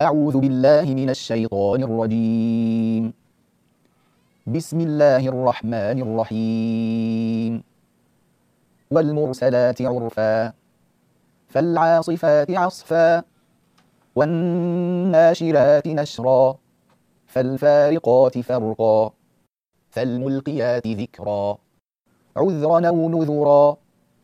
أعوذ بالله من الشيطان الرجيم. بسم الله الرحمن الرحيم. والمرسلات عرفا فالعاصفات عصفا والناشرات نشرا فالفارقات فرقا فالملقيات ذكرا عذرا أو نذرا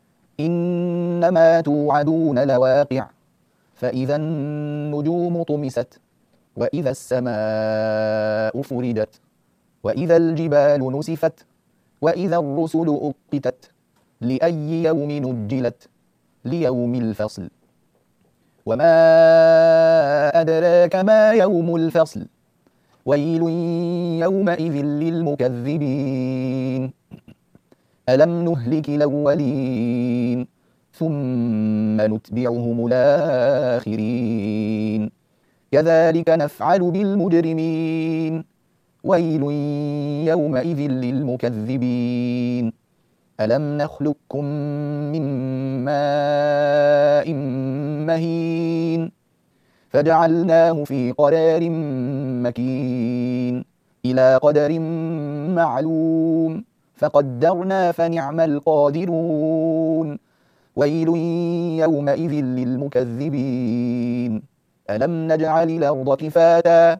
إنما توعدون لواقع فإذا النجوم طمست وإذا السماء فردت وإذا الجبال نسفت وإذا الرسل أقتت لأي يوم نجلت ليوم الفصل وما أدراك ما يوم الفصل ويل يومئذ للمكذبين ألم نهلك الأولين ثم نتبعهم الآخرين كذلك نفعل بالمجرمين ويل يومئذ للمكذبين ألم نخلقكم من ماء مهين فجعلناه في قرار مكين إلى قدر معلوم فقدرنا فنعم القادرون ويل يومئذ للمكذبين ألم نجعل الأرض كفاتا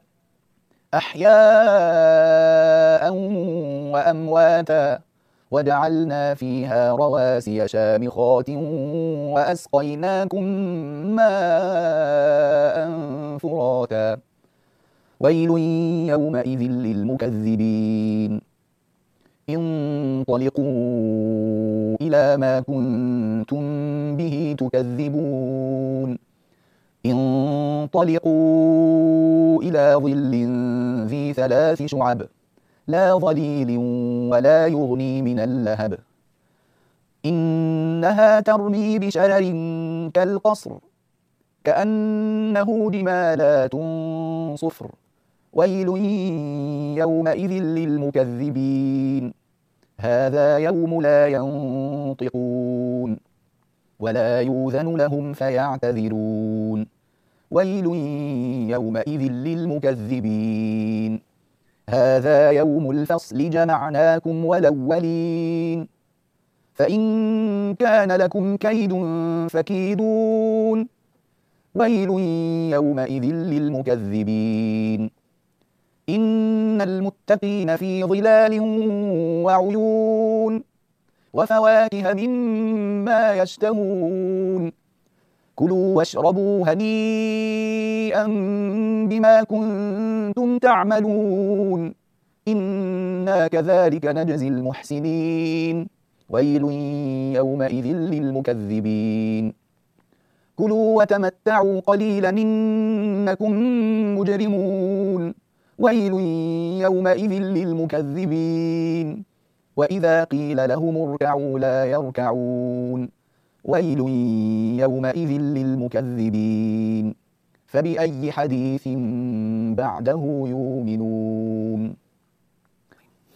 أحياء وأمواتا وجعلنا فيها رواسي شامخات وأسقيناكم ماء فراتا ويل يومئذ للمكذبين انطلقوا إلى ما كنتم به تكذبون انطلقوا إلى ظل ذي 3 شعب لا ظليل ولا يغني من اللهب إنها ترمي بشرر كالقصر كأنه جمالات صفر ويل يومئذ للمكذبين هذا يوم لا ينطقون ولا يؤذن لهم فيعتذرون ويل يومئذ للمكذبين هذا يوم الفصل جمعناكم والأولين فإن كان لكم كيد فكيدون ويل يومئذ للمكذبين إن المتقين في ظلال وعيون وفواكه مما يشتهون كلوا واشربوا هنيئا بما كنتم تعملون إنا كذلك نجزي المحسنين ويل يومئذ للمكذبين كلوا وتمتعوا قليلا إنكم مجرمون ويل يومئذ للمكذبين وإذا قيل لهم اركعوا لا يركعون ويل يومئذ للمكذبين فبأي حديث بعده يؤمنون